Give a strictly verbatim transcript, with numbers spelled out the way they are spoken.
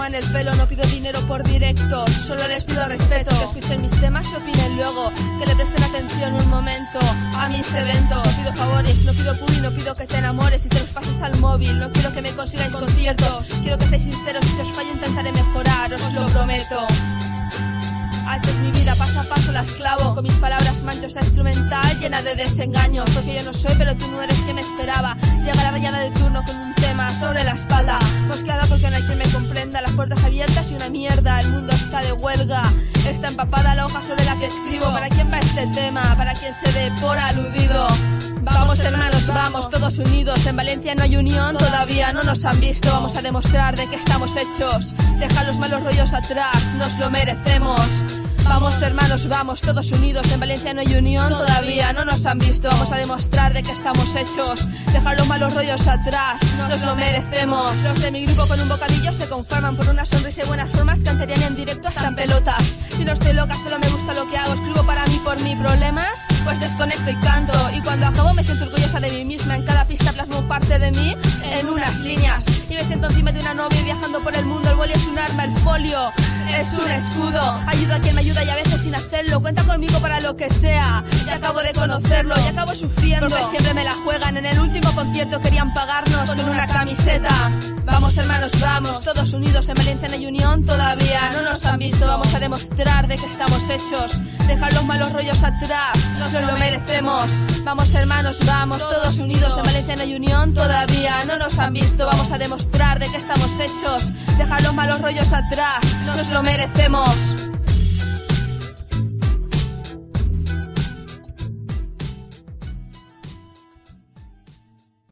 toman el pelo. No pido dinero por directo, solo les pido respeto. Que escuchen mis temas y opinen luego, que le presten atención un momento a mis eventos. No pido favores, no pido publi, no pido que te enamores y te los pases al móvil. No quiero que me consigáis conciertos, quiero que seáis sinceros. Si os fallo intentaré mejorar, os lo prometo. Esta es mi vida, paso a paso la esclavo. Con mis palabras mancho esta instrumental llena de desengaños. Porque yo no soy, pero tú no eres quien me esperaba. Llega la rayada de turno con un tema sobre la espalda. Mosqueada porque no hay quien me comprenda. Las puertas abiertas y una mierda. El mundo está de huelga. Está empapada la hoja sobre la que escribo. ¿Para quién va este tema? ¿Para quién se dé por aludido? Vamos hermanos, vamos, todos unidos. En Valencia no hay unión, todavía no nos han visto. Vamos a demostrar de qué estamos hechos. Deja los malos rollos atrás, nos lo merecemos. Vamos hermanos, vamos, todos unidos. En Valencia no hay unión, todavía no nos han visto. Vamos a demostrar de qué estamos hechos. Dejar los malos rollos atrás, nos lo merecemos. Los de mi grupo con un bocadillo se conforman por una sonrisa y buenas formas. Cantarían en directo hasta en pelotas. Y no estoy loca, solo me gusta lo que hago. Escribo para mí, por mis problemas, pues desconecto y canto. Y cuando acabo me siento orgullosa de mí misma. En cada pista plasmo parte de mí en unas líneas. Y me siento encima de una novia viajando por el mundo. El boli es un arma, el folio es un escudo. Ayuda a quien me ayuda y a veces sin hacerlo. Cuenta conmigo para lo que sea. Ya acabo de conocerlo y acabo sufriendo, porque siempre me la juegan. En el último concierto querían pagarnos con una camiseta. Vamos hermanos, vamos, todos unidos. En Valencia no hay unión, todavía no nos han visto. Vamos a demostrar de qué estamos hechos. Dejar los malos rollos atrás, nos lo merecemos. Vamos hermanos, vamos, todos unidos. En Valencia no hay unión, todavía no nos han visto. Vamos a demostrar de qué estamos hechos. Dejar los malos rollos atrás, nos lo merecemos.